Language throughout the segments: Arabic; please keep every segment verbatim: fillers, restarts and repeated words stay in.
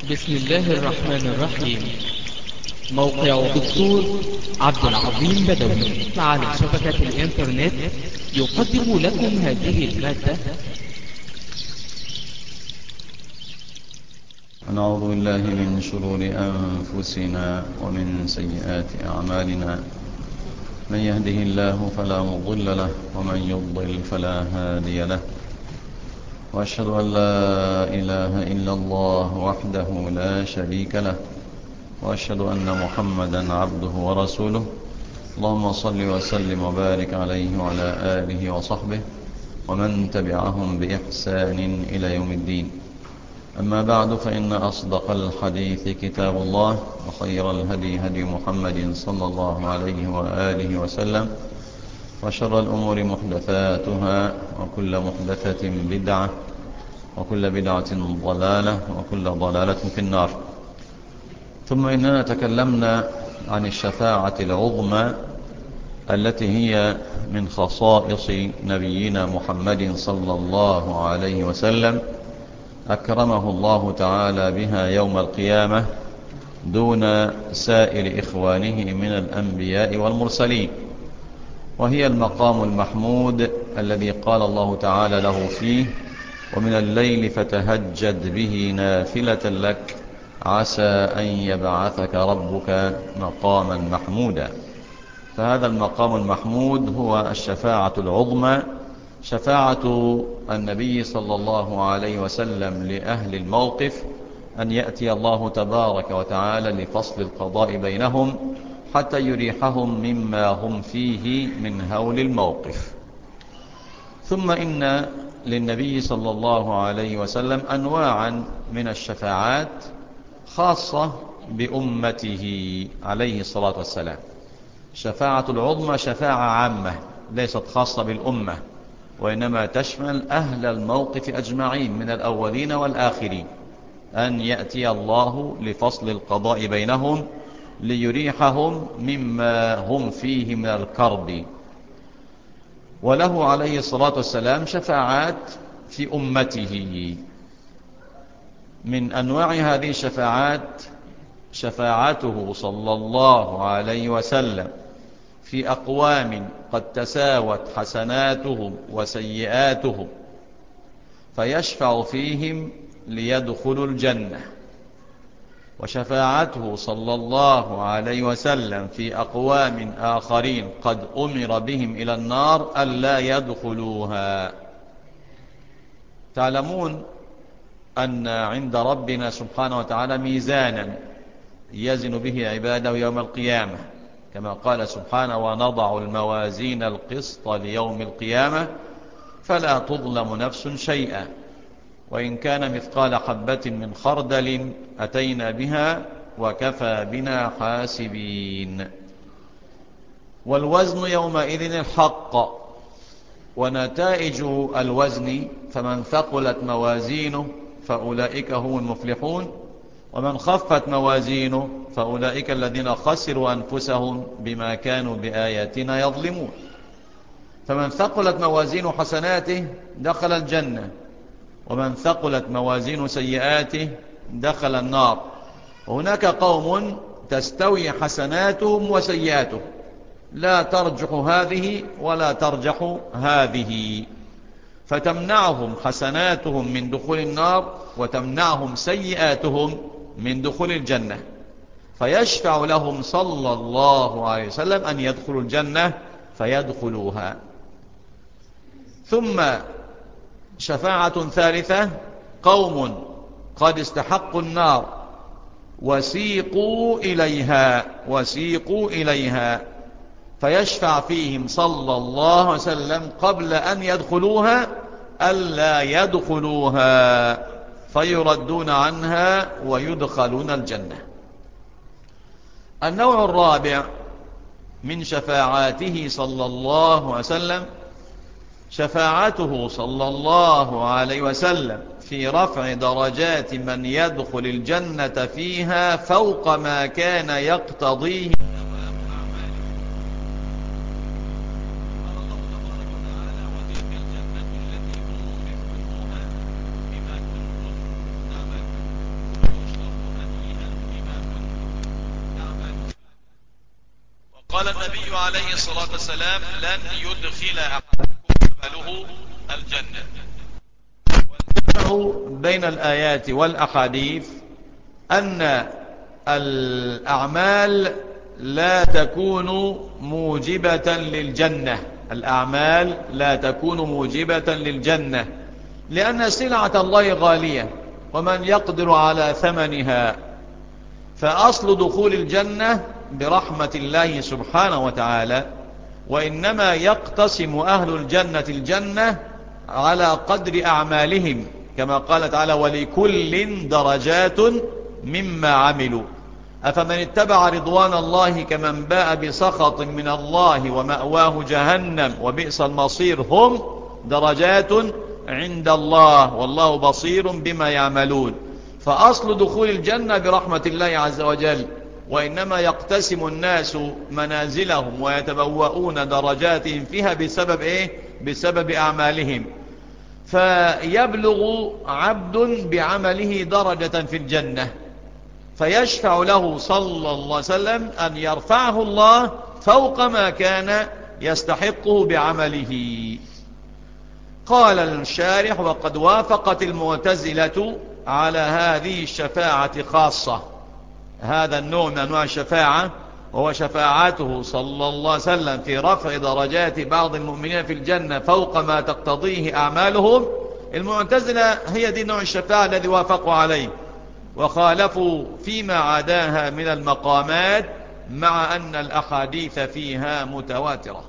بسم الله الرحمن الرحيم. موقع دكتور عبد العظيم بدوي على شبكة الإنترنت يقدم لكم هذه المادة. نعوذ بالله من شرور أنفسنا ومن سيئات أعمالنا. من يهده الله فلا مضل له ومن يضلل فلا هادي له، وأشهد أن لا إله إلا الله وحده لا شريك له، وأشهد أن محمدا عبده ورسوله. اللهم صل وسلم وبارك عليه وعلى آله وصحبه ومن تبعهم بإحسان إلى يوم الدين. أما بعد، فإن أصدق الحديث كتاب الله، وخير الهدي هدي محمد صلى الله عليه وآله وسلم، وشر الأمور محدثاتها، وكل محدثة بدعة، وكل بدعة ضلالة، وكل ضلالة في النار. ثم إننا تكلمنا عن الشفاعة العظمى التي هي من خصائص نبينا محمد صلى الله عليه وسلم، أكرمه الله تعالى بها يوم القيامة دون سائر إخوانه من الأنبياء والمرسلين، وهي المقام المحمود الذي قال الله تعالى له فيه: ومن الليل فتهجد به نافلة لك عسى أن يبعثك ربك مقاما محمودا. فهذا المقام المحمود هو الشفاعة العظمى، شفاعة النبي صلى الله عليه وسلم لأهل الموقف، أن يأتي الله تبارك وتعالى لفصل القضاء بينهم حتى يريحهم مما هم فيه من هول الموقف. ثم إن للنبي صلى الله عليه وسلم أنواعا من الشفاعات خاصة بأمته عليه الصلاة والسلام. شفاعة العظمى شفاعة عامة ليست خاصة بالأمة، وإنما تشمل أهل الموقف أجمعين من الأولين والآخرين، أن يأتي الله لفصل القضاء بينهم ليريحهم مما هم فيه من الكرب. وله عليه الصلاة والسلام شفاعات في أمته. من أنواع هذه الشفاعات شفاعته صلى الله عليه وسلم في أقوام قد تساوت حسناتهم وسيئاتهم، فيشفع فيهم ليدخلوا الجنة. وشفاعته صلى الله عليه وسلم في أقوام آخرين قد أمر بهم إلى النار ألا يدخلوها. تعلمون أن عند ربنا سبحانه وتعالى ميزانا يزن به عباده يوم القيامة، كما قال سبحانه: ونضع الموازين القسط ليوم القيامة فلا تظلم نفس شيئا وإن كان مثقال حبة من خردل أتينا بها وكفى بنا حاسبين. والوزن يومئذ الحق. ونتائج الوزن: فمن ثقلت موازينه فأولئك هم المفلحون، ومن خفت موازينه فأولئك الذين خسروا أنفسهم بما كانوا بآياتنا يظلمون. فمن ثقلت موازين حسناته دخل الجنة، ومن ثقلت موازين سيئاته دخل النار. وهناك قوم تستوي حسناتهم وسيئاتهم، لا ترجح هذه ولا ترجح هذه، فتمنعهم حسناتهم من دخول النار وتمنعهم سيئاتهم من دخول الجنة، فيشفع لهم صلى الله عليه وسلم أن يدخلوا الجنة فيدخلوها. ثم شفاعة ثالثة: قوم قد استحقوا النار وسيقوا إليها وسيقوا إليها فيشفع فيهم صلى الله عليه وسلم قبل أن يدخلوها ألا يدخلوها، فيردون عنها ويدخلون الجنة. النوع الرابع من شفاعاته صلى الله عليه وسلم شفاعته صلى الله عليه وسلم في رفع درجات من يدخل الجنة فيها فوق ما كان يقتضيه قال النبي عليه الصلاة والسلام لن يدخل أحدكم عمله الجنة. والجمع بين الآيات والأحاديث أن الأعمال لا تكون موجبة للجنة، الأعمال لا تكون موجبة للجنة، لأن سلعة الله غالية ومن يقدر على ثمنها. فأصل دخول الجنة برحمة الله سبحانه وتعالى، وإنما يقتسم أهل الجنة الجنة على قدر أعمالهم، كما قال تعالى ولكل درجات مما عملوا. أفمن اتبع رضوان الله كمن باء بسخط من الله ومأواه جهنم وبئس المصير، هم درجات عند الله والله بصير بما يعملون. فأصل دخول الجنة برحمة الله عز وجل، وإنما يقتسم الناس منازلهم ويتبوؤون درجاتهم فيها بسبب إيه؟ بسبب أعمالهم. فيبلغ عبد بعمله درجة في الجنة فيشفع له صلى الله عليه وسلم أن يرفعه الله فوق ما كان يستحقه بعمله. قال الشارح وقد وافقت المعتزلة على هذه الشفاعة خاصة. هذا النوع من أنواع الشفاعة وهو شفاعته صلى الله عليه وسلم في رفع درجات بعض المؤمنين في الجنة فوق ما تقتضيه أعمالهم. المعتزلة هي دي نوع الشفاعة الذي وافقوا عليه، وخالفوا فيما عداها من المقامات مع أن الأحاديث فيها متواترة.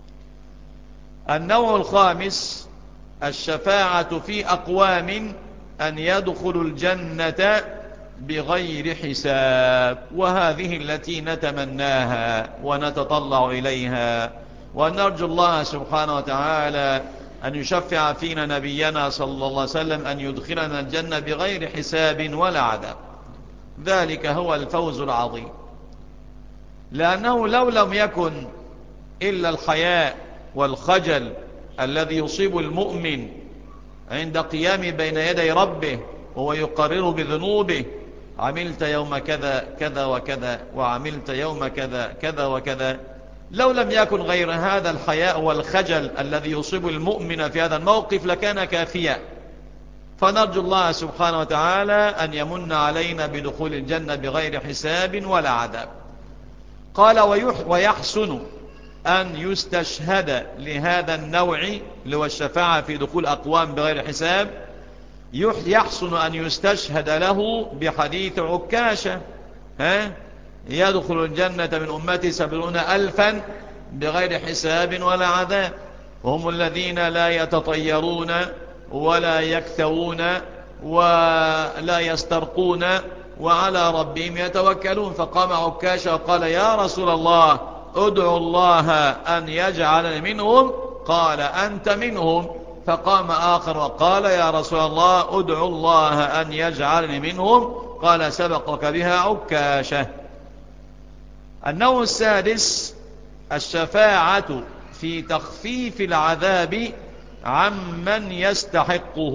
النوع الخامس الشفاعة في أقوام أن يدخلوا الجنة بغير حساب، وهذه التي نتمناها ونتطلع إليها، ونرجو الله سبحانه وتعالى أن يشفع فينا نبينا صلى الله عليه وسلم أن يدخلنا الجنة بغير حساب ولا عذاب. ذلك هو الفوز العظيم، لأنه لو لم يكن إلا الحياء والخجل الذي يصيب المؤمن عند قيام بين يدي ربه وهو يقرر بذنوبه، عملت يوم كذا كذا وكذا وعملت يوم كذا كذا وكذا، لو لم يكن غير هذا الحياء والخجل الذي يصيب المؤمن في هذا الموقف لكان كافيا. فنرجو الله سبحانه وتعالى أن يمن علينا بدخول الجنة بغير حساب ولا عذاب. قال ويحسن أن يستشهد لهذا النوع اللي هو الشفاعة في دخول أقوام بغير حساب، يحسن أن يستشهد له بحديث عكاشة ها يدخل الجنة من أمتي سبعون ألفا بغير حساب ولا عذاب، وهم الذين لا يتطيرون ولا يكتوون ولا يسترقون وعلى ربهم يتوكلون. فقام عكاشة وقال يا رسول الله ادعو الله أن يجعلني منهم، قال أنت منهم. فقام آخر وقال يا رسول الله ادعو الله أن يجعلني منهم، قال سبقك بها عكاشة. النوع السادس الشفاعة في تخفيف العذاب عمن يستحقه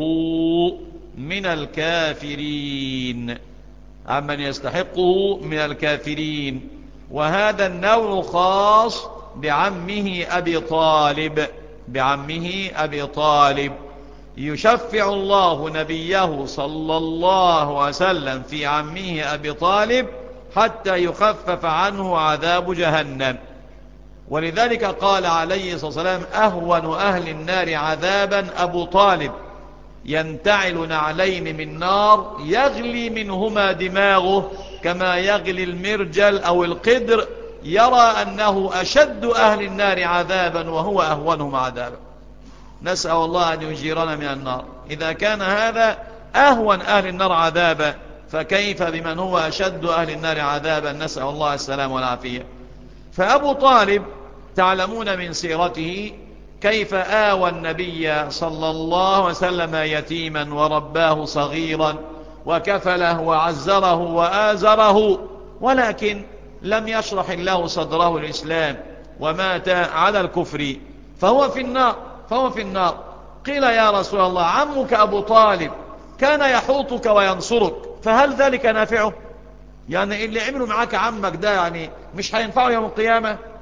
من الكافرين، عمن يستحقه من الكافرين. وهذا النوع خاص بعمه أبي طالب، بعمه أبي طالب يشفع الله نبيه صلى الله عليه وسلم في عمه أبي طالب حتى يخفف عنه عذاب جهنم. ولذلك قال عليه الصلاة والسلام أهون أهل النار عذابا أبو طالب ينتعل نعلين من نار يغلي منهما دماغه كما يغلي المرجل أو القدر، يرى أنه أشد أهل النار عذابا وهو أهونهم عذابا. نسأل الله أن يجيرنا من النار. إذا كان هذا أهون أهل النار عذابا فكيف بمن هو أشد أهل النار عذابا؟ نسأل الله السلام والعافية. فأبو طالب تعلمون من سيرته كيف آوى النبي صلى الله عليه وسلم يتيما ورباه صغيرا وكفله وعزره وآزره، ولكن لم يشرح الله صدره الإسلام ومات على الكفر فهو في النار فهو في النار. قيل يا رسول الله عمك أبو طالب كان يحوطك وينصرك، فهل ذلك نافعه؟ يعني اللي عملوا معاك عمك ده يعني مش هينفعه يوم القيامة؟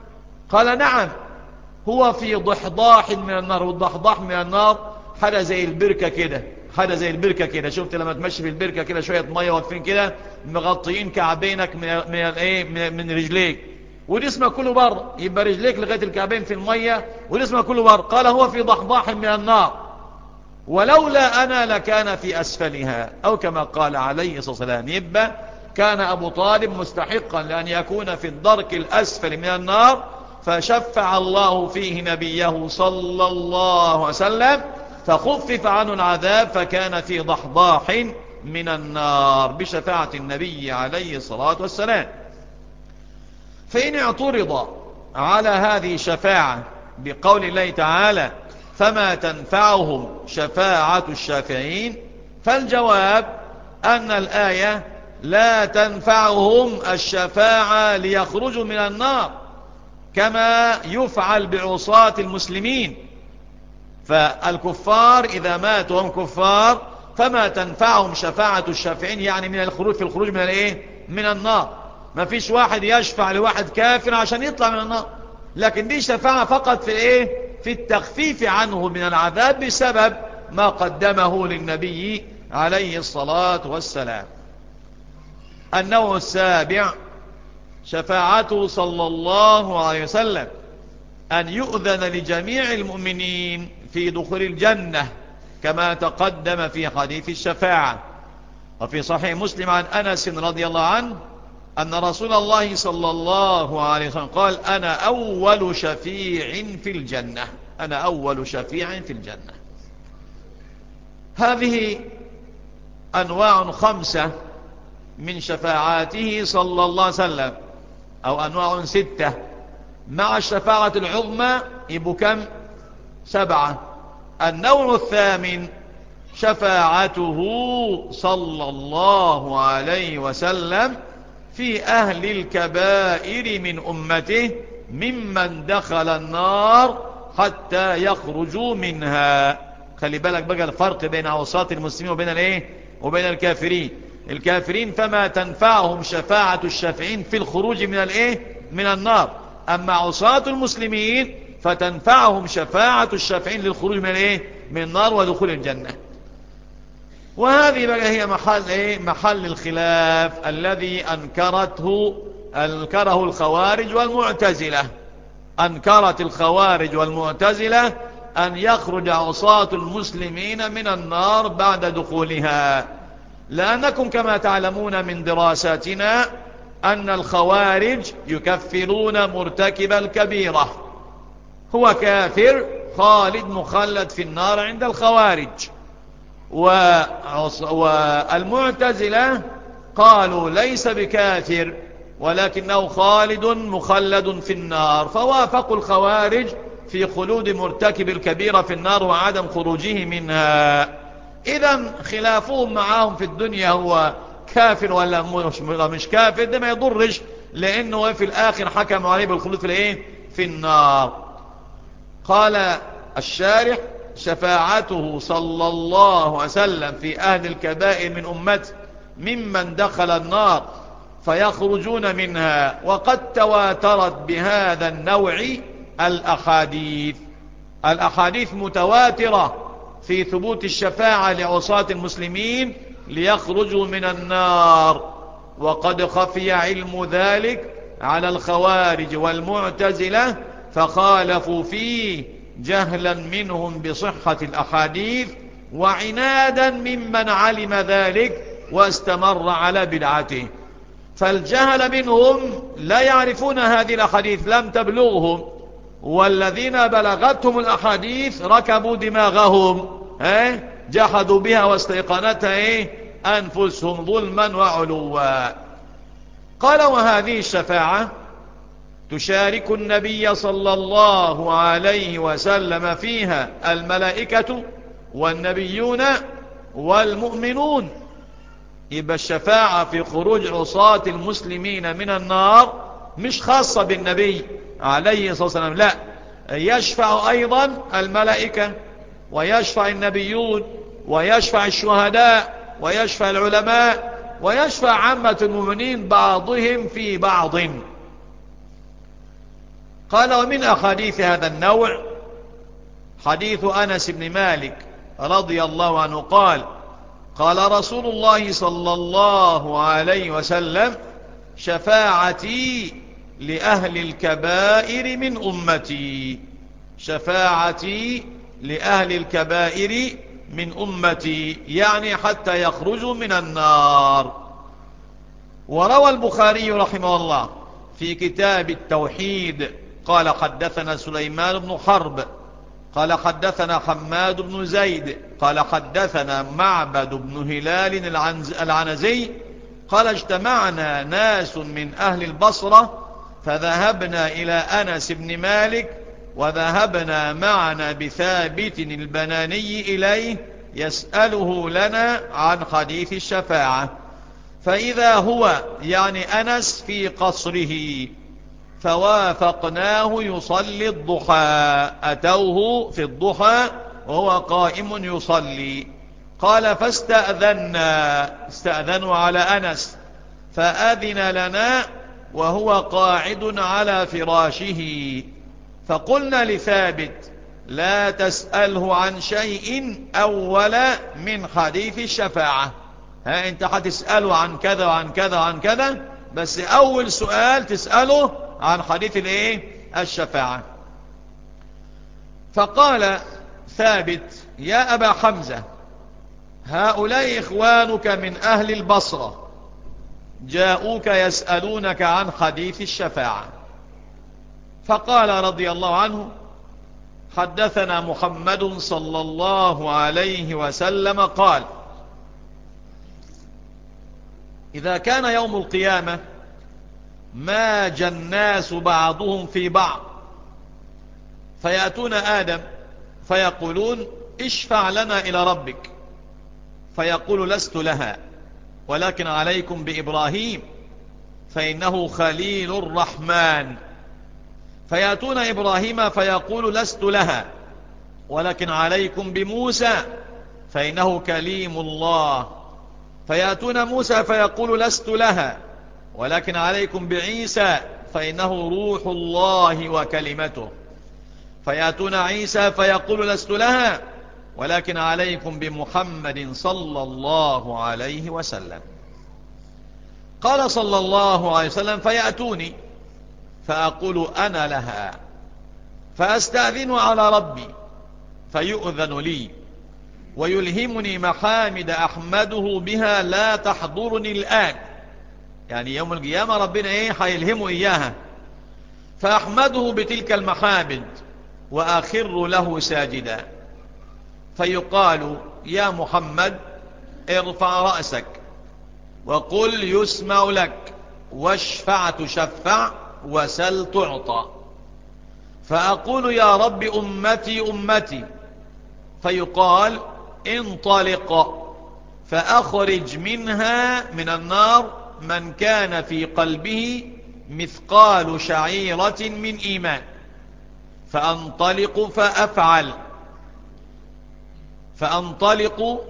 قال نعم، هو في ضحضاح من النار. والضحضاح من النار حاجة زي البركة كده، حاجة زي البركة كده. شفت لما تمشي في البركة كده شوية مية واقفين كده مغطيين كعبينك من من الايه من, من رجليك، وجسمك كله بر، يبقى رجليك لغاية الكعبين في المية وجسمك كله بر. قال هو في ضحضاح من النار ولولا أنا لكان في أسفلها، أو كما قال عليه الصلاة والسلام. يبقى كان أبو طالب مستحقا لأن يكون في الدرك الأسفل من النار، فشفع الله فيه نبيه صلى الله عليه وسلم فخفف عنه العذاب، فكان في ضحضاح من النار بشفاعة النبي عليه الصلاة والسلام. فإن اعترض على هذه الشفاعة بقول الله تعالى فما تنفعهم شفاعة الشافعين، فالجواب أن الآية لا تنفعهم الشفاعة ليخرجوا من النار كما يفعل بعصاة المسلمين. فالكفار إذا ماتوا هم كفار فما تنفعهم شفاعة الشافعين، يعني من الخروج في الخروج من الايه من النار. ما فيش واحد يشفع لواحد كافر عشان يطلع من النار، لكن دي شفاعة فقط في ايه في التخفيف عنه من العذاب بسبب ما قدمه للنبي عليه الصلاة والسلام. النوع السابع شفاعته صلى الله عليه وسلم أن يؤذن لجميع المؤمنين في دخول الجنة كما تقدم في حديث الشفاعة. وفي صحيح مسلم عن أنس رضي الله عنه أن رسول الله صلى الله عليه وسلم قال أنا أول شفيع في الجنة، أنا أول شفيع في الجنة. هذه أنواع خمسة من شفاعاته صلى الله عليه وسلم، أو أنواع ستة مع الشفاعة العظمى يبقوا كم؟ سبعة. النوع الثامن شفاعته صلى الله عليه وسلم في أهل الكبائر من أمته ممن دخل النار حتى يخرجوا منها. خلي بالك بقى الفرق بين عصاة المسلمين وبين الايه وبين الكافرين. الكافرين فما تنفعهم شفاعة الشافعين في الخروج من الايه من النار، أما عصاة المسلمين فتنفعهم شفاعة الشافعين للخروج من الايه من النار ودخول الجنة. وهذه بقى هي محل ايه محل الخلاف الذي انكرته انكره الخوارج والمعتزلة. انكرت الخوارج والمعتزلة ان يخرج عصاة المسلمين من النار بعد دخولها، لانكم كما تعلمون من دراساتنا ان الخوارج يكفرون مرتكب الكبيرة، هو كافر خالد مخلد في النار عند الخوارج. والمعتزلة قالوا ليس بكافر ولكنه خالد مخلد في النار، فوافقوا الخوارج في خلود مرتكب الكبيرة في النار وعدم خروجه منها. إذن خلافهم معهم في الدنيا هو كافر ولا مش كافر ده ما يضرش، لأنه في الآخر حكم عليه بالخلود في الايه في النار. قال الشارح شفاعته صلى الله عليه وسلم في أهل الكبائر من أمته ممن دخل النار فيخرجون منها، وقد تواترت بهذا النوع الأحاديث. الأحاديث متواترة في ثبوت الشفاعة لعصاة المسلمين ليخرجوا من النار، وقد خفي علم ذلك على الخوارج والمعتزلة فخالفوا فيه جهلا منهم بصحة الأحاديث وعنادا ممن علم ذلك واستمر على بدعته. فالجهل منهم لا يعرفون هذه الأحاديث، لم تبلغهم، والذين بلغتهم الأحاديث ركبوا دماغهم جحدوا بها واستيقنتها أنفسهم ظلما وعلوا. قال وهذه الشفاعة تشارك النبي صلى الله عليه وسلم فيها الملائكة والنبيون والمؤمنون. يبقى الشفاعة في خروج عصاة المسلمين من النار مش خاصة بالنبي عليه الصلاة والسلام، لا، يشفع أيضا الملائكة ويشفع النبيون ويشفع الشهداء ويشفع العلماء ويشفع عامة المؤمنين بعضهم في بعض. قال ومن أحاديث هذا النوع حديث أنس بن مالك رضي الله عنه قال قال رسول الله صلى الله عليه وسلم شفاعتي لأهل الكبائر من أمتي شفاعتي لأهل الكبائر من أمتي يعني حتى يخرجوا من النار. وروى البخاري رحمه الله في كتاب التوحيد قال حدثنا سليمان بن حرب قال حدثنا حماد بن زيد قال حدثنا معبد بن هلال العنزي قال اجتمعنا ناس من أهل البصرة فذهبنا إلى أنس بن مالك وذهبنا معنا بثابت البناني إليه يسأله لنا عن حديث الشفاعة فإذا هو يعني أنس في قصره فوافقناه يصلي الضحى أتوه في الضحى وهو قائم يصلي قال فاستأذنا استأذنوا على أنس فأذن لنا وهو قاعد على فراشه فقلنا لثابت لا تسأله عن شيء أول من حديث الشفاعة ها انت هتسأله عن كذا وعن كذا وعن كذا بس أول سؤال تسأله عن حديث الايه الشفاعة. فقال ثابت يا أبا حمزة هؤلاء إخوانك من أهل البصرة جاءوك يسألونك عن حديث الشفاعة. فقال رضي الله عنه حدثنا محمد صلى الله عليه وسلم قال إذا كان يوم القيامة ماج الناس بعضهم في بعض فيأتون آدم فيقولون اشفع لنا إلى ربك فيقول لست لها ولكن عليكم بإبراهيم فإنه خليل الرحمن فيأتون إبراهيم فيقول لست لها ولكن عليكم بموسى فإنه كليم الله فيأتون موسى فيقول لست لها ولكن عليكم بعيسى فإنه روح الله وكلمته فيأتون عيسى فيقول لست لها ولكن عليكم بمحمد صلى الله عليه وسلم. قال صلى الله عليه وسلم فيأتوني فأقول أنا لها فأستأذن على ربي فيؤذن لي ويلهمني محامد أحمده بها لا تحضرني الآن يعني يوم القيامة ربنا ايه هيلهمه إياها فأحمده بتلك المحامد وأخر له ساجدا فيقال يا محمد ارفع رأسك وقل يسمع لك واشفع تشفع وسل تعطى فأقول يا رب أمتي أمتي فيقال انطلق فأخرج منها من النار من كان في قلبه مثقال شعيرة من إيمان فأنطلق فأفعل فأنطلق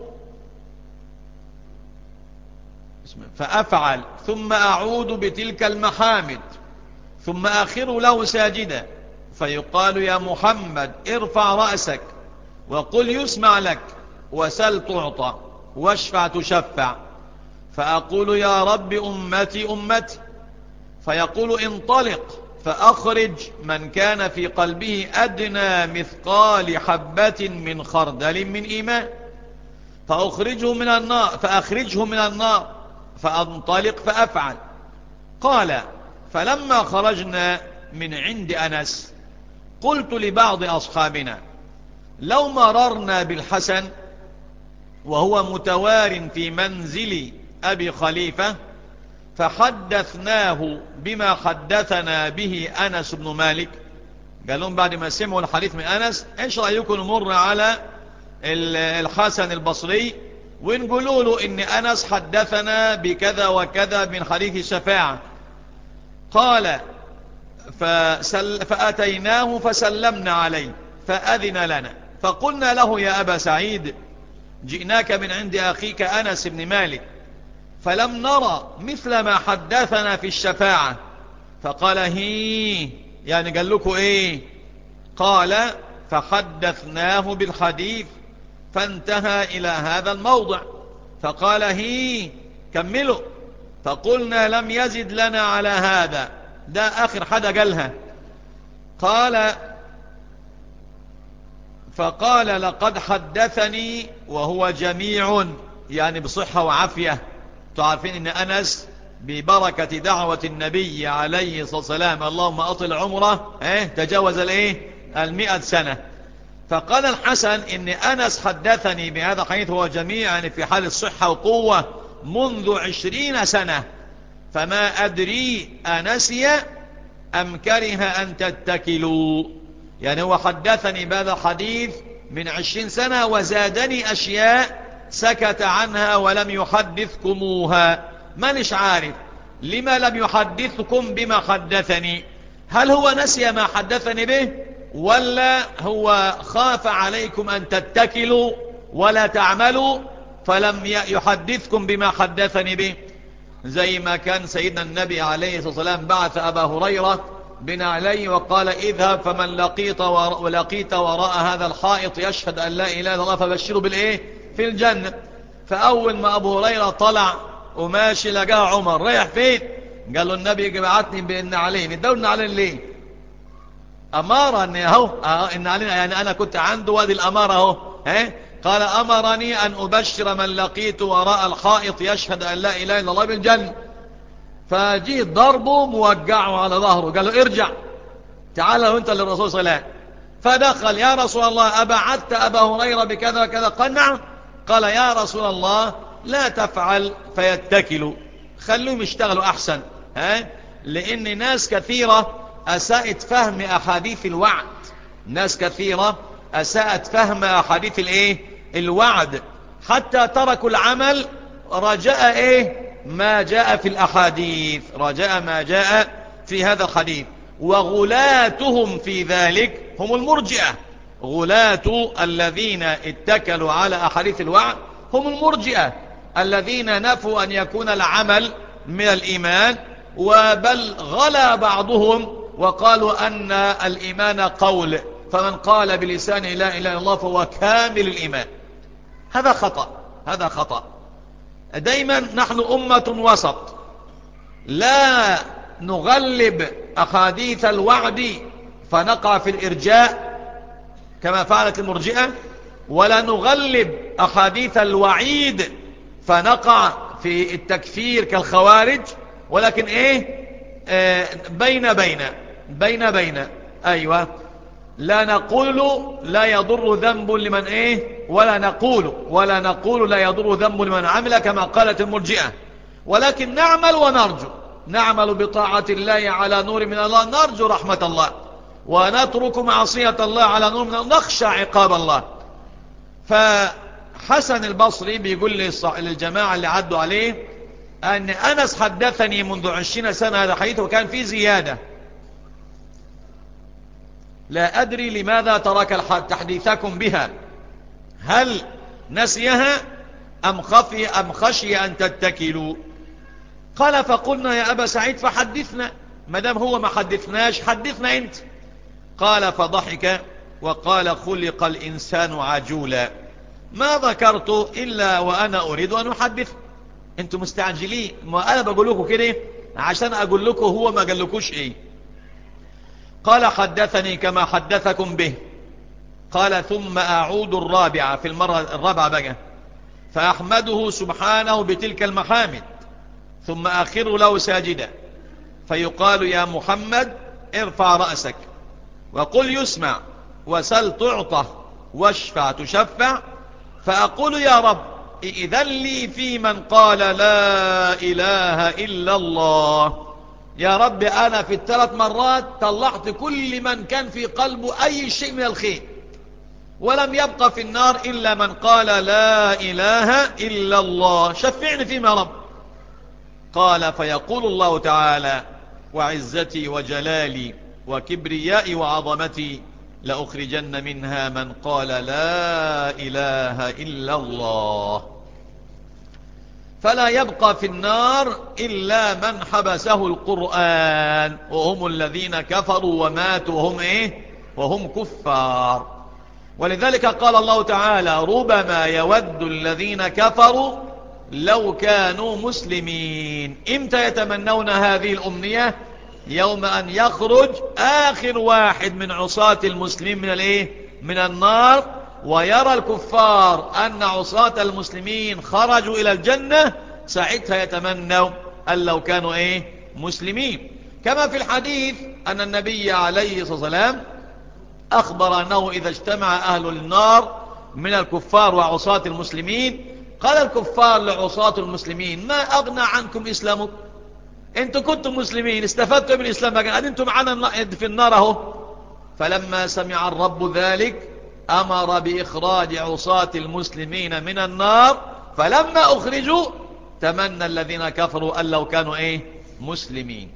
فأفعل ثم أعود بتلك المحامد ثم آخر له ساجدا فيقال يا محمد ارفع رأسك وقل يسمع لك وسل تعطى واشفع تشفع فأقول يا رب أمتي أمتي فيقول انطلق فأخرج من كان في قلبه أدنى مثقال حبة من خردل من إيمان فأخرجه من النار فأخرجه من النار فأنطلق فأفعل. قال فلما خرجنا من عند أنس قلت لبعض أصحابنا لو مررنا بالحسن وهو متوار في منزل أبي خليفة فحدثناه بما حدثنا به أنس بن مالك قال لهم بعد ما سمعوا الحديث من أنس إيش رأيكم نمر على الحسن البصري ونقولوا له إن أنس حدثنا بكذا وكذا من حديث الشفاعة. قال فسل فأتيناه فسلمنا عليه فأذن لنا فقلنا له يا أبا سعيد جئناك من عند أخيك أنس بن مالك فلم نرى مثل ما حدثنا في الشفاعة فقال هي يعني قال لكم ايه؟ قال فحدثناه بالحديث فانتهى إلى هذا الموضع، فقال هي كملوا، فقلنا لم يزد لنا على هذا. ده آخر حدا قالها. قال فقال لقد حدثني وهو جميع، يعني بصحة وعافية. تعرفين ان أنس ببركة دعوة النبي عليه الصلاة والسلام اللهم أطل عمره اه تجاوز الايه المئة سنة. فقال الحسن ان أنس حدثني بهذا الحديث هو جميع، يعني في حال الصحة وقوة منذ عشرين سنة، فما أدري أنسي أم كره أن تتكلوا. يعني هو حدثني بهذا الحديث من عشرين سنة وزادني أشياء سكت عنها ولم يحدثكموها. مانيش عارف لما لم يحدثكم بما حدثني. هل هو نسي ما حدثني به، ولا هو خاف عليكم أن تتكلوا ولا تعملوا فلم يحدثكم بما حدثني به؟ زي ما كان سيدنا النبي عليه الصلاة والسلام بعث أبا هريرة بن علي وقال اذهب فمن لقيت ولقيت وراء هذا الحائط يشهد أن لا إله إلا الله فبشره بالإيه في الجنة. فأول ما أبو هريرة طلع وماشي لقاه عمر رايح فين؟ قال له النبي بعتني بإن عليه ندورنا عليه ليه؟ أمارة أن اهو اه إن علينا، يعني أنا كنت عنده وادي الأمارة اهو اه قال أمرني أن أبشر من لقيت وراء الحائط يشهد أن لا إله إلا الله بالجنة. فجيت ضربه موقعه على ظهره قال له ارجع تعال وانت للرسول صلى الله عليه وسلم. فدخل يا رسول الله أبعدت أبا هريرة بكذا وكذا؟ قال نعم. قال يا رسول الله لا تفعل فيتكلوا، خلوهم يشتغلوا أحسن ها؟ لأن ناس كثيرة أساءت فهم أحاديث الوعد، ناس كثيرة أساءت فهم أحاديث الإيه الوعد حتى تركوا العمل رجاء إيه ما جاء في الأحاديث، رجاء ما جاء في هذا الحديث. وغلاتهم في ذلك هم المرجئة. غلاة الذين اتكلوا على أحاديث الوعد هم المرجئة الذين نفوا أن يكون العمل من الإيمان، وبل غلا بعضهم وقالوا أن الإيمان قول، فمن قال بلسان لا إله إلا الله فهو كامل الإيمان. هذا خطأ، هذا خطأ. دايما نحن أمة وسط، لا نغلب أحاديث الوعد فنقع في الإرجاء كما فعلت المرجئة، ولا نغلب أحاديث الوعيد فنقع في التكفير كالخوارج، ولكن إيه آه بين بين بين بين أيوة. لا نقول لا يضر ذنب لمن إيه ولا نقول ولا نقول لا يضر ذنب لمن عمل كما قالت المرجئة، ولكن نعمل ونرجو، نعمل بطاعة الله على نور من الله نرجو رحمة الله، ونترك معصية الله على نور من الله نخشى عقاب الله. فحسن البصري بيقول للجماعة اللي عدوا عليه أن أنس حدثني منذ عشرين سنة هذا حديث وكان فيه زيادة، لا أدري لماذا ترك تحديثكم بها، هل نسيها أم خفي أم خشي أن تتكلوا؟ قال فقلنا يا أبا سعيد فحدثنا، مدام هو ما حدثناش حدثنا أنت. قال فضحك وقال خلق الإنسان عجولا، ما ذكرت إلا وأنا أريد أن أحدث. أنتم مستعجلين، ما أنا بقول لكم كده عشان أقول لكم هو ما قال لكوش إيه. قال حدثني كما حدثكم به. قال ثم أعود الرابعة في المرة الرابعة بقى فأحمده سبحانه بتلك المحامد، ثم أخر له ساجدا فيقال يا محمد ارفع رأسك وقل يسمع وسل تعطى واشفع تشفع. فأقول يا رب إذن لي في من قال لا إله إلا الله. يا رب أنا في الثلاث مرات طلعت كل من كان في قلبه أي شيء من الخير، ولم يبقى في النار إلا من قال لا إله إلا الله، شفعني فيما يا رب. قال فيقول الله تعالى وعزتي وجلالي وكبريائي وعظمتي لأخرجن منها من قال لا إله إلا الله. فلا يبقى في النار إلا من حبسه القرآن وهم الذين كفروا وماتوا وهم إيه وهم كفار. ولذلك قال الله تعالى ربما يود الذين كفروا لو كانوا مسلمين. إمتى يتمنون هذه الأمنية؟ يوم أن يخرج آخر واحد من عصاة المسلمين من الإيه من النار، ويرى الكفار أن عصاة المسلمين خرجوا إلى الجنة، ساعتها يتمنوا أن لو كانوا إيه مسلمين. كما في الحديث أن النبي عليه الصلاة والسلام أخبر أنه إذا اجتمع أهل النار من الكفار وعصاة المسلمين قال الكفار لعصاة المسلمين ما أغنى عنكم إسلامكم؟ أنتم كنتم مسلمين استفدتم من الإسلام، لكن أنتم معنا في النار أهو. فلما سمع الرب ذلك أمر بإخراج عصاة المسلمين من النار، فلما أخرجوا تمنى الذين كفروا أن لو كانوا إيه مسلمين.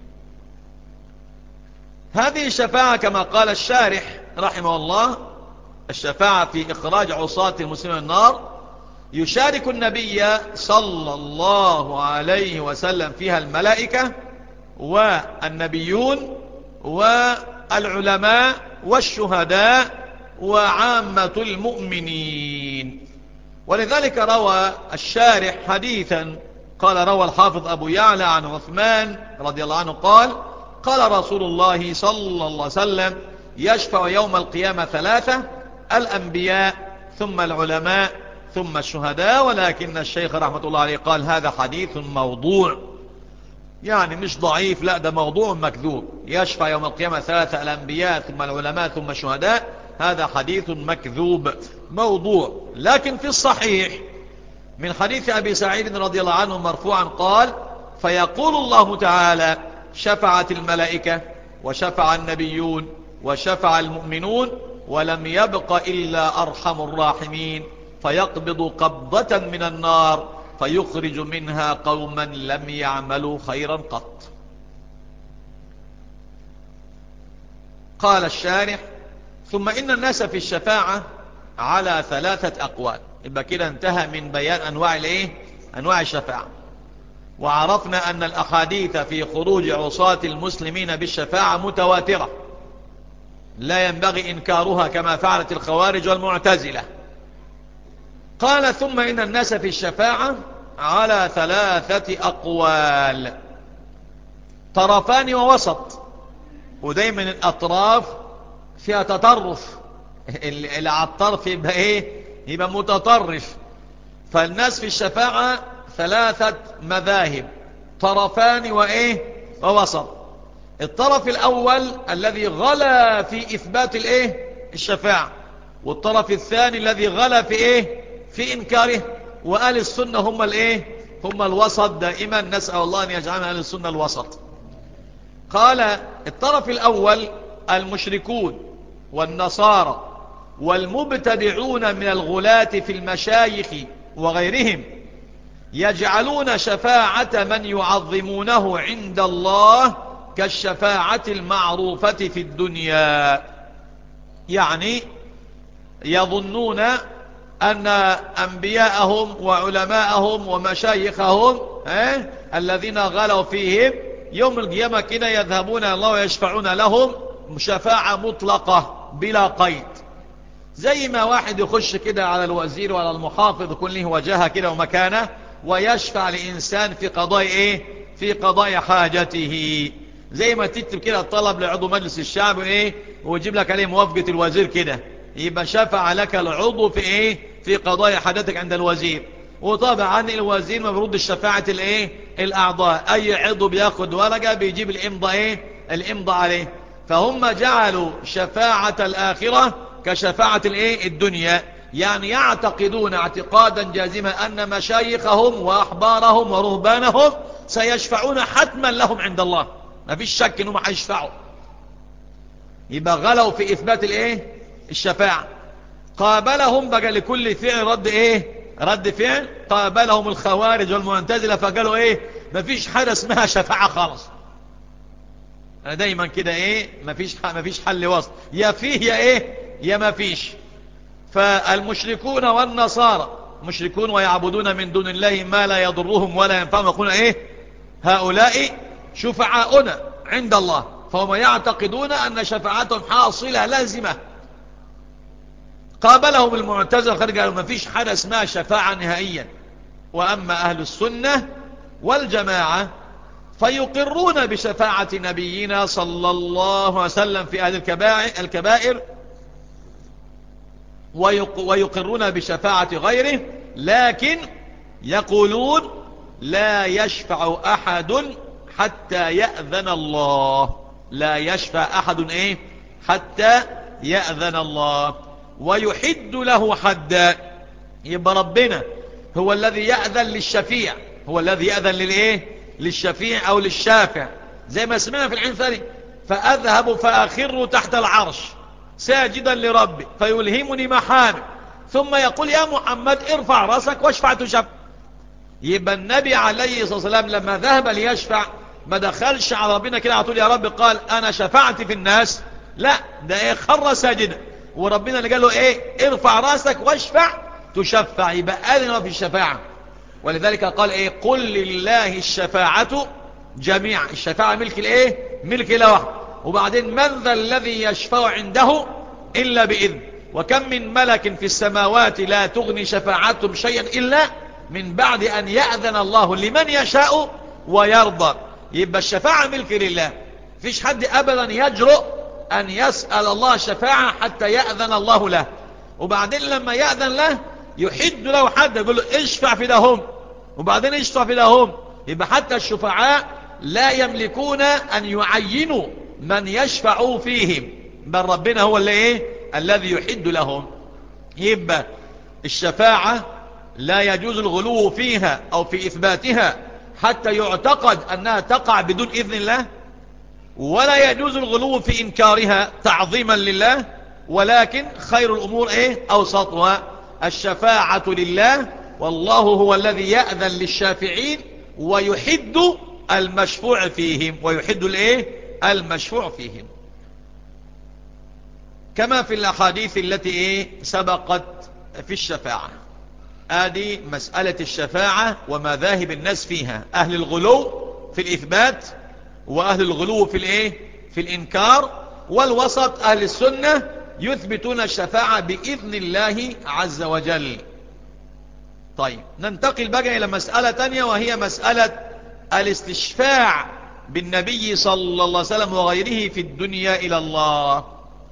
هذه الشفاعة كما قال الشارح رحمه الله، الشفاعة في إخراج عصاة المسلمين من النار يشارك النبي صلى الله عليه وسلم فيها الملائكة والنبيون والعلماء والشهداء وعامة المؤمنين. ولذلك روى الشارح حديثا، قال روى الحافظ أبو يعلى عن عثمان رضي الله عنه قال قال رسول الله صلى الله عليه وسلم يشفع يوم القيامة ثلاثة: الأنبياء ثم العلماء ثم الشهداء. ولكن الشيخ رحمة الله عليه قال هذا حديث موضوع، يعني مش ضعيف، لا ده موضوع مكذوب. يشفع يوم القيامة ثلاثة: الأنبياء ثم العلماء ثم الشهداء، هذا حديث مكذوب موضوع. لكن في الصحيح من حديث أبي سعيد رضي الله عنه مرفوعا قال فيقول الله تعالى شفعت الملائكة وشفع النبيون وشفع المؤمنون ولم يبق إلا أرحم الراحمين، فيقبض قبضة من النار فيخرج منها قوما لم يعملوا خيرا قط. قال الشارح ثم إن الناس في الشفاعة على ثلاثة أقوال. يبقى كده انتهى من بيان أنواع الايه أنواع الشفاعة، وعرفنا أن الأحاديث في خروج عصاة المسلمين بالشفاعة متواترة لا ينبغي إنكارها كما فعلت الخوارج والمعتزلة. قال ثم إن الناس في الشفاعة على ثلاثة أقوال: طرفان ووسط، ودايما الأطراف فيها تطرف، اللي على الطرف يبقى إيه يبقى متطرف. فالناس في الشفاعة ثلاثة مذاهب: طرفان وإيه ووسط. الطرف الأول الذي غلا في إثبات الإيه الشفاعة، والطرف الثاني الذي غلا في إيه في إنكاره. وآل السنة هم الإيه هم الوسط دائما، نسأل الله أن يجعلنا أهل السنة الوسط. قال الطرف الأول المشركون والنصارى والمبتدعون من الغلاة في المشايخ وغيرهم يجعلون شفاعة من يعظمونه عند الله كالشفاعة المعروفة في الدنيا. يعني يظنون أن أنبياءهم وعلماءهم ومشايخهم اه الذين غلوا فيهم يوم القيامة كده يذهبون الله ويشفعون لهم شفاعة مطلقة بلا قيد، زي ما واحد يخش كده على الوزير وعلى المحافظ يكون له وجهة كده ومكانه ويشفع لإنسان في قضاء إيه في قضاء حاجته، زي ما تكتب كده الطلب لعضو مجلس الشعب إيه ويجيب لك عليه موافقة الوزير كده، يبقى شفع لك العضو في إيه في قضاء حاجتك عند الوزير. وطبعا الوزير ما بيرد الشفاعة الإيه الأعضاء، أي عضو بياخد ورقة بيجيب الإمضاء إيه الإمضاء عليه. فهم جعلوا شفاعة الآخرة كشفاعة الإيه الدنيا، يعني يعتقدون اعتقادا جازما أن مشايخهم وأحبارهم ورهبانهم سيشفعون حتما لهم عند الله، ما فيش شك أنهم هيشفعوا. يبقى غلوا في إثبات الإيه الشفاعة. قابلهم بقى لكل فعل رد إيه رد فعل. قابلهم الخوارج والمعتزلة فقالوا إيه ما فيش حاجة اسمها شفاعة خالص. أنا دايما كده إيه ما فيش ما فيش حل وسط، يا فيه يا إيه يا ما فيش. فالمشركون والنصارى مشركون ويعبدون من دون الله ما لا يضرهم ولا ينفعهم، يقولون ايه هؤلاء شفعاؤنا عند الله، فهم يعتقدون ان شفاعتهم حاصلة لازمة. قابلهم المعتزلة خرج قالوا ما فيش حاجة اسمها شفاعة نهائيا. واما اهل السنة والجماعة فيقرون بشفاعة نبينا صلى الله عليه وسلم في أهل الكبائر، ويقرون بشفاعة غيره، لكن يقولون لا يشفع أحد حتى يأذن الله. لا يشفع أحد إيه حتى يأذن الله، ويحد له حدا. يبقى ربنا هو الذي يأذن للشفيع، هو الذي يأذن للإيه للشفيع أو للشافع، زي ما سمعنا في الحين الثاني فأذهب فأخر تحت العرش ساجدا لربي فيلهمني محامد، ثم يقول يا محمد ارفع رأسك واشفع تشفع. يبقى النبي عليه الصلاة والسلام لما ذهب ليشفع ما دخلش على ربنا كده على طول يا رب قال أنا شفعت في الناس، لا ده ايه خر ساجدا، وربنا اللي قال له ايه ارفع رأسك واشفع تشفع. يبقى أذن في الشفاعة، ولذلك قال ايه قل لله الشفاعة جميعا. الشفاعة ملك الايه ملك الله وحده. وبعدين من ذا الذي يشفع عنده إلا بإذن، وكم من ملك في السماوات لا تغني شفاعتهم شيئا إلا من بعد أن يأذن الله لمن يشاء ويرضى. يبقى الشفاعة ملك لله، فيش حد أبدا يجرؤ أن يسأل الله شفاعة حتى يأذن الله له. وبعدين لما يأذن له يحد له حد يقول له اشفع في لهم، وبعدين اشفع في لهم. يبقى حتى الشفعاء لا يملكون أن يعينوا من يشفعوا فيهم، بل ربنا هو اللي ايه الذي يحد لهم. يبقى الشفاعة لا يجوز الغلو فيها أو في إثباتها حتى يعتقد أنها تقع بدون إذن الله، ولا يجوز الغلو في إنكارها تعظيما لله، ولكن خير الأمور ايه أوسطها. الشفاعة لله، والله هو الذي يأذن للشافعين ويحد المشفوع فيهم، ويحد الايه المشفوع فيهم، كما في الأحاديث التي ايه سبقت في الشفاعة. هذه مسألة الشفاعة ومذاهب الناس فيها، أهل الغلو في الإثبات، وأهل الغلو في الايه في الإنكار، والوسط أهل السنة يثبتون الشفاعة بإذن الله عز وجل. طيب ننتقل بقى إلى مسألة تانية، وهي مسألة الاستشفاع بالنبي صلى الله عليه وسلم وغيره في الدنيا إلى الله.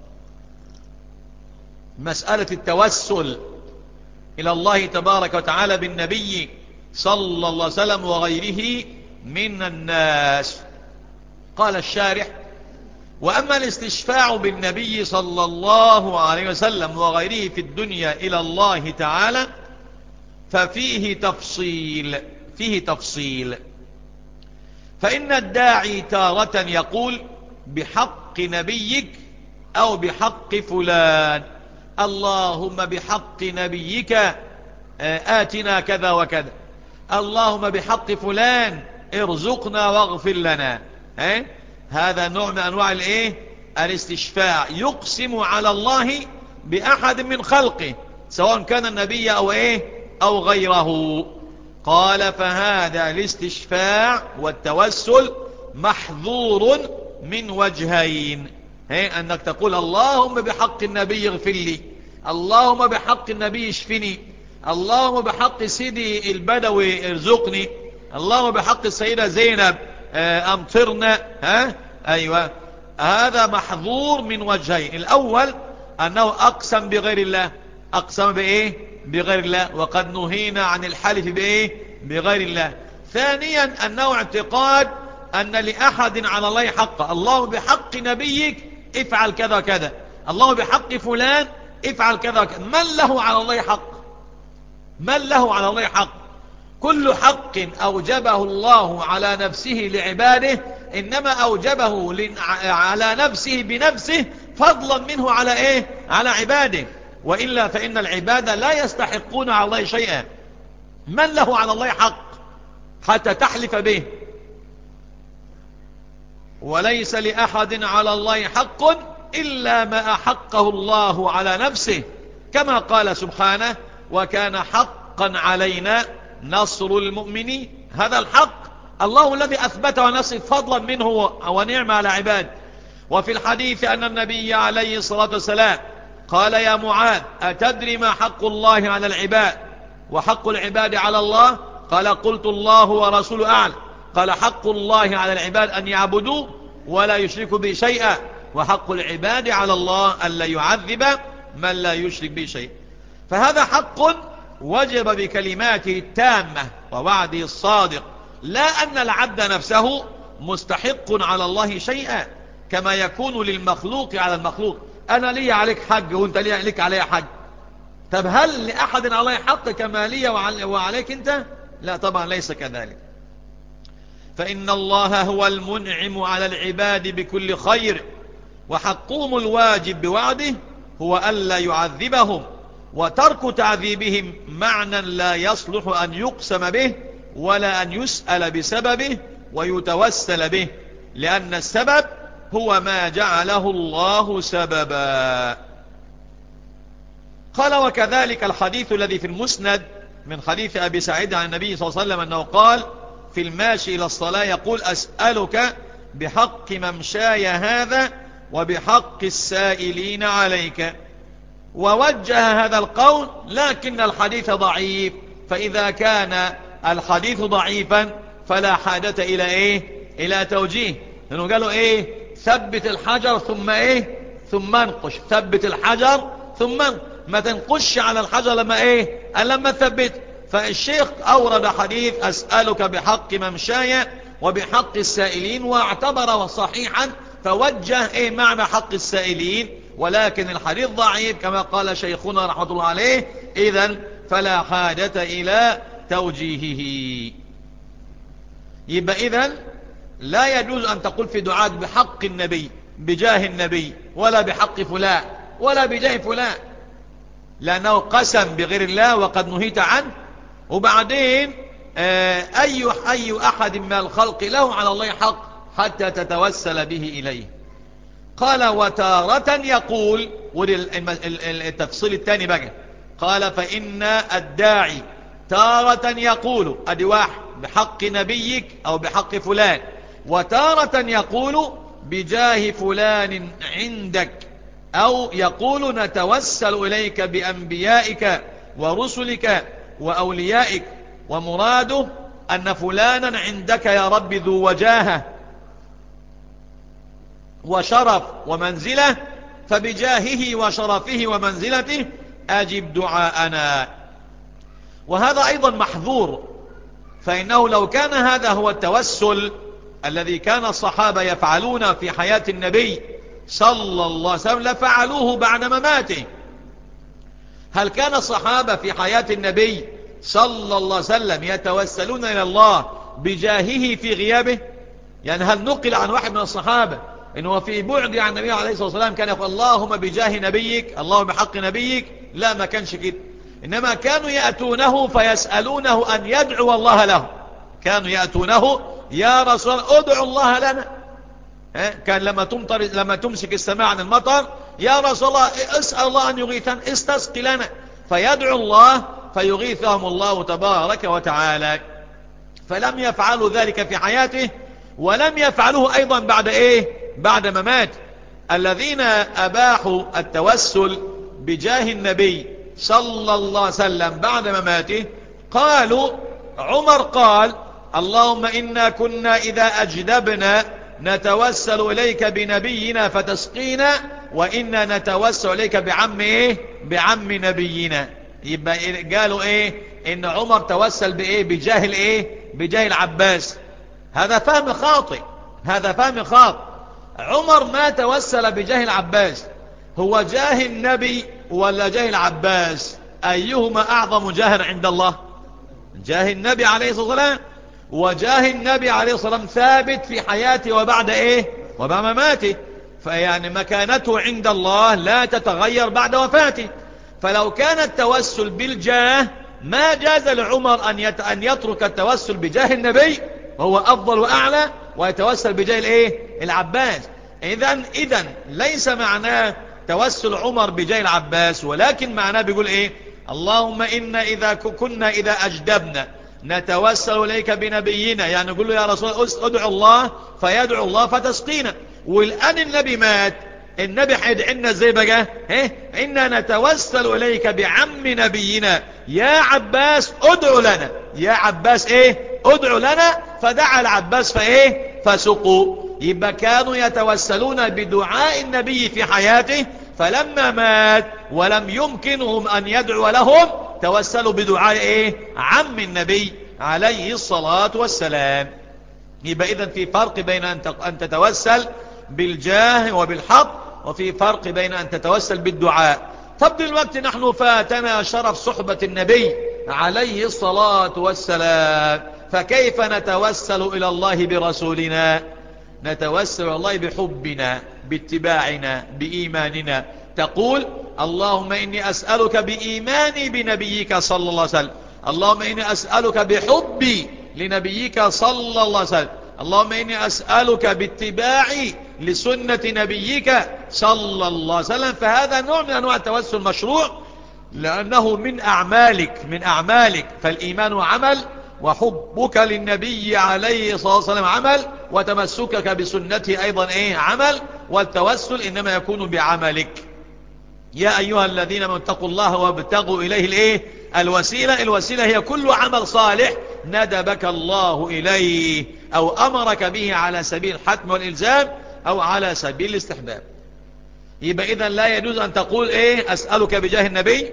مسألة التوسل إلى الله تبارك وتعالى بالنبي صلى الله عليه وسلم وغيره من الناس. قال الشارح وأما الاستشفاع بالنبي صلى الله عليه وسلم وغيره في الدنيا إلى الله تعالى ففيه تفصيل فيه تفصيل فإن الداعي تارة يقول بحق نبيك أو بحق فلان، اللهم بحق نبيك آتنا كذا وكذا، اللهم بحق فلان ارزقنا واغفر لنا. اه؟ هذا نوع من أنواع الايه الاستشفاع، يقسم على الله بأحد من خلقه سواء كان النبي أو ايه أو غيره. قال فهذا الاستشفاع والتوسل محظور من وجهين، هي أنك تقول اللهم بحق النبي اغفر لي، اللهم بحق النبي اشفني، اللهم بحق سيدي البدوي ارزقني، اللهم بحق السيدة زينب امطرنا. ها ايوه، هذا محظور من وجهين. الاول انه اقسم بغير الله، اقسم بايه بغير الله، وقد نهينا عن الحلف بايه بغير الله. ثانيا انه اعتقاد ان لاحد على الله حقا، اللهم بحق نبيك افعل كذا كذا، اللهم بحق فلان افعل كذا كذا. من له على الله حق؟ من له على الله حق؟ كل حق أوجبه الله على نفسه لعباده إنما أوجبه على نفسه بنفسه فضلا منه على إيه؟ على عباده، وإلا فإن العباد لا يستحقون على الله شيئا. من له على الله حق حتى تحلف به؟ وليس لأحد على الله حق إلا ما أحقه الله على نفسه، كما قال سبحانه وكان حقا حقا علينا نصر المؤمنين. هذا الحق الله الذي أثبته ونصر فضلا منه ونعم على عباد. وفي الحديث أن النبي عليه الصلاة والسلام قال يا معاذ أتدري ما حق الله على العباد وحق العباد على الله؟ قال قلت الله ورسوله أعلم. قال حق الله على العباد أن يعبدوا ولا يشركوا به شيئا، وحق العباد على الله أن لا يعذب من لا يشرك به شيئا. فهذا حق وجب بكلماته التامة ووعده الصادق، لا أن العبد نفسه مستحق على الله شيئا كما يكون للمخلوق على المخلوق. أنا لي عليك حج وانت لي عليك علي حج. طب هل لأحد علي حق كما لي وعليك انت؟ لا طبعا ليس كذلك. فإن الله هو المنعم على العباد بكل خير، وحقهم الواجب بوعده هو ألا يعذبهم، وترك تعذيبهم معنى لا يصلح أن يقسم به ولا أن يسأل بسببه ويتوسل به، لأن السبب هو ما جعله الله سببا. قال وكذلك الحديث الذي في المسند من حديث أبي سعيد عن النبي صلى الله عليه وسلم أنه قال في الماشي إلى الصلاة يقول أسألك بحق ممشاي هذا وبحق السائلين عليك. ووجه هذا القول لكن الحديث ضعيف، فإذا كان الحديث ضعيفا فلا حاجة إلى إيه؟ إلى توجيه، لأنه قالوا إيه؟ ثبت الحجر ثم إيه؟ ثم انقش. ثبت الحجر ثم ما تنقش على الحجر لما إيه؟ لما تثبت. فالشيخ أورد حديث أسألك بحق ممشاي وبحق السائلين واعتبره صحيحا، فوجه إيه معنى حق السائلين، ولكن الحديث ضعيف كما قال شيخنا رحمة الله عليه، إذن فلا حاجة إلى توجيهه. يبقى إذن لا يجوز أن تقول في دعاء بحق النبي بجاه النبي ولا بحق فلان ولا بجاه فلان، لأنه قسم بغير الله وقد نهيت عنه. وبعدين أي أي أحد من الخلق له على الله حق حتى تتوسل به إليه. قال وتارة يقول، والتفصيل الثاني بقى، قال فإن الداعي تارة يقول أدي واحد بحق نبيك أو بحق فلان، وتارة يقول بجاه فلان عندك، أو يقول نتوسل إليك بأنبيائك ورسلك وأوليائك، ومراده أن فلانا عندك يا رب ذو وجاهة وشرف ومنزلة، فبجاهه وشرفه ومنزلته أجب دعاءنا. وهذا أيضا محظور، فإنه لو كان هذا هو التوسل الذي كان الصحابة يفعلون في حياة النبي صلى الله عليه وسلم لفعلوه بعد مماته. هل كان الصحابة في حياة النبي صلى الله عليه وسلم يتوسلون إلى الله بجاهه في غيابه؟ يعني هل نقل عن واحد من الصحابة إنه في بعد عن النبي عليه الصلاة والسلام كان يقول اللهم بجاه نبيك، اللهم بحق نبيك؟ لا، ما كانش كده. إنما كانوا يأتونه فيسألونه أن يدعو الله له. كانوا يأتونه يا رسول الله ادعو الله لنا. كان لما تمطر لما تمسك السماء عن المطر يا رسول الله اسأل الله أن يغيثنا، استسقي لنا، فيدعو الله فيغيثهم الله تبارك وتعالى. فلم يفعلوا ذلك في حياته، ولم يفعلوه أيضا بعد إيه؟ بعد ممات. الذين أباحوا التوسل بجاه النبي صلى الله عليه وسلم بعد مماته قالوا عمر قال اللهم إنا كنا إذا أجدبنا نتوسل إليك بنبينا فتسقينا، وإنا نتوسل إليك بعم إيه؟ بعم نبينا. يبقى قالوا إيه؟ إن عمر توسل بإيه؟ بجاه الإيه؟ بجاه العباس. هذا فهم خاطئ، هذا فهم خاطئ. عمر ما توسل بجاه العباس، هو جاه النبي ولا جاه العباس؟ أيهما أعظم جاها عند الله؟ جاه النبي عليه الصلاة والسلام. وجاه النبي عليه الصلاة والسلام ثابت في حياته وبعد إيه؟ وبعد مماته. فيعني مكانته عند الله لا تتغير بعد وفاته. فلو كان التوسل بالجاه ما جاز لعمر أن أن يترك التوسل بجاه النبي وهو أفضل وأعلى ويتوسل بجاه الإيه؟ العباس. إذن إذن ليس معناه توسل عمر بجاه العباس، ولكن معناه بيقول إيه؟ اللهم إنا إذا كنا إذا أجدبنا نتوسل إليك بنبينا، يعني نقول له يا رسول الله ادعو الله فيدعو الله فتسقينا. والآن النبي مات، النبي هيدعينا ازاي بقى؟ ايه إنا نتوسل إليك بعم نبينا يا عباس ادعو لنا، يا عباس ايه ادعو لنا، فدعا العباس فايه فسقوا. يبقى كانوا يتوسلون بدعاء النبي في حياته، فلما مات ولم يمكنهم أن يدعو لهم توسلوا بدعاء ايه عم النبي عليه الصلاة والسلام. يبقى إذن في فرق بين أن تتوسل بالجاه وبالحق، وفي فرق بين أن تتوسل بالدعاء. طب دلوقتي نحن فاتنا شرف صحبة النبي عليه الصلاة والسلام، فكيف نتوسل إلى الله برسولنا؟ نتوسل إلى الله بحبنا، باتباعنا، بإيماننا. تقول اللهم إني أسألك بإيماني بنبيك صلى الله عليه وسلم، اللهم إني أسألك بحبي لنبيك صلى الله عليه وسلم، اللهم إني أسألك باتباعي لسنة نبيك صلى الله عليه وسلم. فهذا نوع من أنواع التوسل مشروع، لأنه من أعمالك من أعمالك فالإيمان عمل، وحبك للنبي عليه الصلاة والسلام عمل، وتمسكك بسنته أيضا إيه عمل، والتوسل إنما يكون بعملك. يا أيها الذين من اتقوا الله وابتغوا إليه الإيه الوسيلة. الوسيلة هي كل عمل صالح ندبك الله إليه أو أمرك به على سبيل الحتم والإلزام أو على سبيل الاستحباب. يبقى إذن لا يجوز أن تقول إيه أسألك بجاه النبي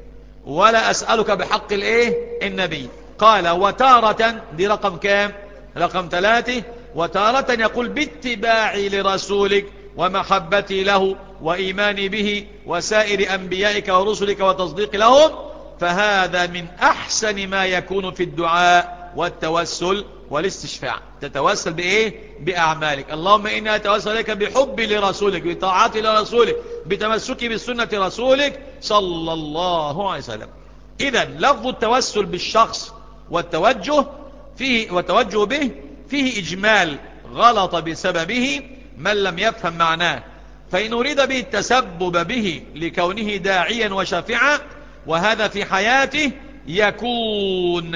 ولا أسألك بحق الإيه النبي. قال وتارة، دي رقم كام؟ رقم ثلاثة. وتارة يقول باتباعي لرسولك ومحبتي له وإيماني به وسائر أنبيائك ورسلك وتصديق لهم. فهذا من أحسن ما يكون في الدعاء والتوسل والاستشفاع. تتوسل بإيه؟ بأعمالك. اللهم إني أتوسل لك بحبي لرسولك، بطاعتي لرسولك، بتمسكي بسنة رسولك صلى الله عليه وسلم. إذن لفظ التوسل بالشخص والتوجه فيه والتوجه به فيه إجمال غلط بسببه من لم يفهم معناه. فإن أريد به التسبب به لكونه داعيا وشافعا، وهذا في حياته يكون،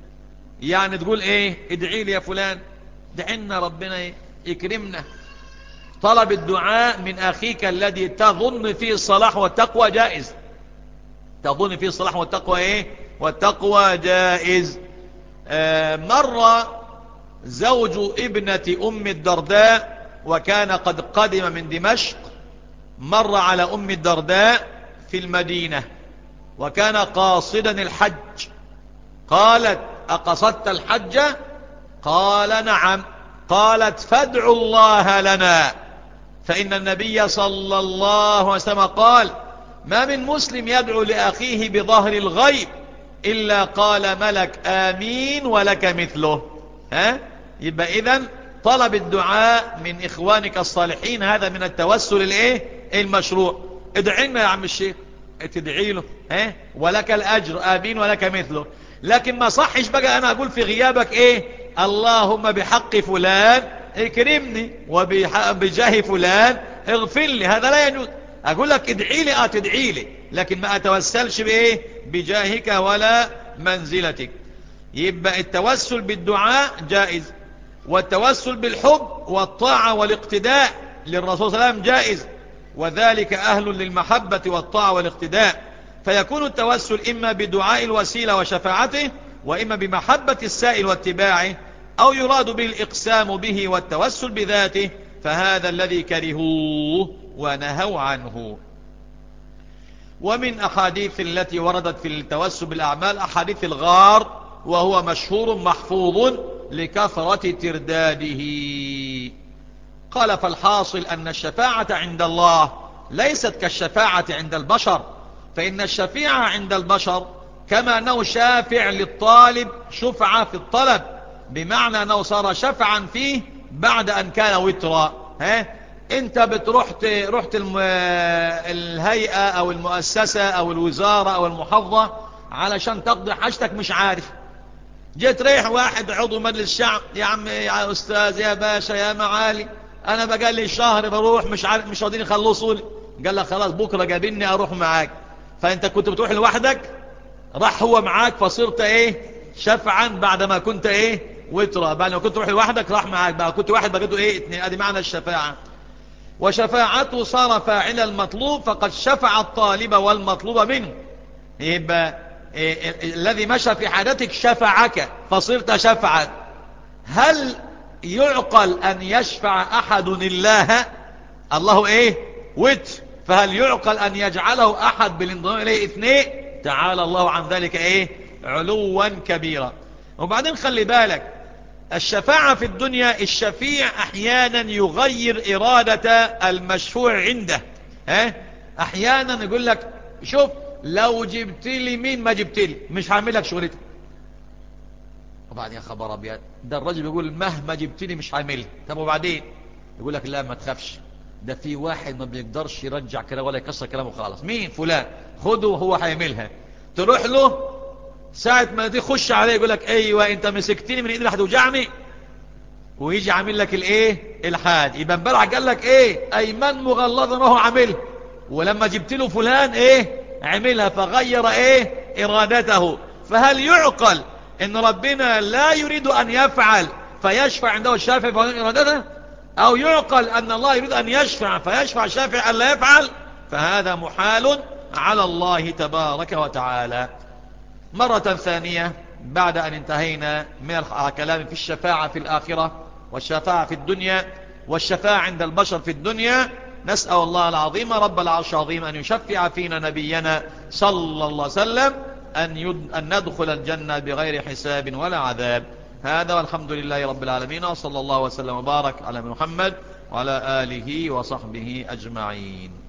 يعني تقول ايه ادعي لي يا فلان، دعنا ربنا يكرمنا. طلب الدعاء من أخيك الذي تظن فيه الصلاح والتقوى جائز، تظن فيه الصلاح والتقوى ايه والتقوى جائز. آه مرة زوج ابنة أم الدرداء وكان قد قدم من دمشق، مر على أم الدرداء في المدينة وكان قاصدا الحج. قالت أقصدت الحج؟ قال نعم. قالت فادعوا الله لنا، فإن النبي صلى الله عليه وسلم قال ما من مسلم يدعو لأخيه بظهر الغيب إلا قال ملك آمين ولك مثله. ها؟ يبقى إذن طلب الدعاء من إخوانك الصالحين هذا من التوسل الإيه المشروع. ادعينا يا عم الشيخ، تدعي له ها ولك الأجر آمين ولك مثله. لكن ما صحش بقى أنا أقول في غيابك إيه اللهم بحق فلان اكرمني وبجاه فلان اغفر لي، هذا لا يجوز. أقول لك ادعي لي اه تدعي لي، لكن ما أتوسلش بإيه بجاهك ولا منزلتك. يبقى التوسل بالدعاء جائز، والتوسل بالحب والطاعة والاقتداء للرسول صلى الله عليه وسلم جائز، وذلك أهل للمحبة والطاعة والاقتداء. فيكون التوسل إما بدعاء الوسيلة وشفاعته، وإما بمحبة السائل واتباعه، أو يراد بالإقسام به والتوسل بذاته، فهذا الذي كرهوه ونهوا عنه. ومن أحاديث التي وردت في التوسل بالأعمال أحاديث الغار، وهو مشهور محفوظ لكثرة ترداده. قال فالحاصل أن الشفاعة عند الله ليست كالشفاعة عند البشر، فإن الشفيع عند البشر كما أنه شافع للطالب شفعة في الطلب، بمعنى أنه صار شفعا فيه بعد أن كان وترا. ها انت بتروحت رحت الهيئة او المؤسسة او الوزارة او المحافظة علشان تقضي حاجتك، مش عارف، جيت ريح واحد عضو مجلس الشعب يا عم يا استاذ يا باشا يا معالي انا بقى لي شهر بروح مش عارف مش راضيين يخلصوا لي. قال لك خلاص بكرة جابني اروح معاك. فانت كنت بتروح لوحدك راح هو معاك فصرت ايه شفعا بعدما كنت ايه وترا. بعد ما كنت روح لوحدك راح معاك، بقى كنت واحد بقيته ايه اتنين. ادي معنى الشفاعة. وشفاعته صار فاعل المطلوب فقد شفع الطالب والمطلوب منه. يبقى إيه إيه الذي مشى في حاجتك شفعك فصرت شفعا. هل يعقل ان يشفع احد الله؟ الله ايه وتر، فهل يعقل ان يجعله احد بالانضمام اليه اثنين؟ تعالى الله عن ذلك ايه علوا كبيرا. وبعدين خلي بالك الشفاعة في الدنيا، الشفيع احيانا يغير ارادة المشفوع عنده. ها احيانا يقول لك شوف لو جبت لي مين ما جبت لي مش هعمل لك شغلتك. وبعدين يا خبر ابيض ده الراجل بيقول مهما جبت لي مش هعملها. طب وبعدين يقول لك لا ما تخافش، ده في واحد ما بيقدرش يرجع كلام ولا يكسر كلامه خالص. مين؟ فلان. خده وهو هيعملها. تروح له ساعة ما دي خش عليه يقول لك ايوه انت مسكتني من ايدي اللي هتوجعني، ويجي عامل لك الايه الحاد. يبقى امبارح قال لك ايه ايمان مغلظه ما هو عاملها، ولما جبت له فلان ايه عملها، فغير ايه ارادته. فهل يعقل ان ربنا لا يريد ان يفعل فيشفع عنده الشافع فهو ارادته، او يعقل ان الله يريد ان يشفع فيشفع الشافع ان لا يفعل؟ فهذا محال على الله تبارك وتعالى. مرة ثانية بعد ان انتهينا من الكلام في الشفاعة في الاخرة والشفاعة في الدنيا والشفاعة عند البشر في الدنيا، نسأل الله العظيم رب العرش العظيم أن يشفع فينا نبينا صلى الله عليه وسلم أن, يد... أن ندخل الجنة بغير حساب ولا عذاب. هذا والحمد لله رب العالمين، وصلى الله وسلم وبارك على محمد وعلى آله وصحبه أجمعين.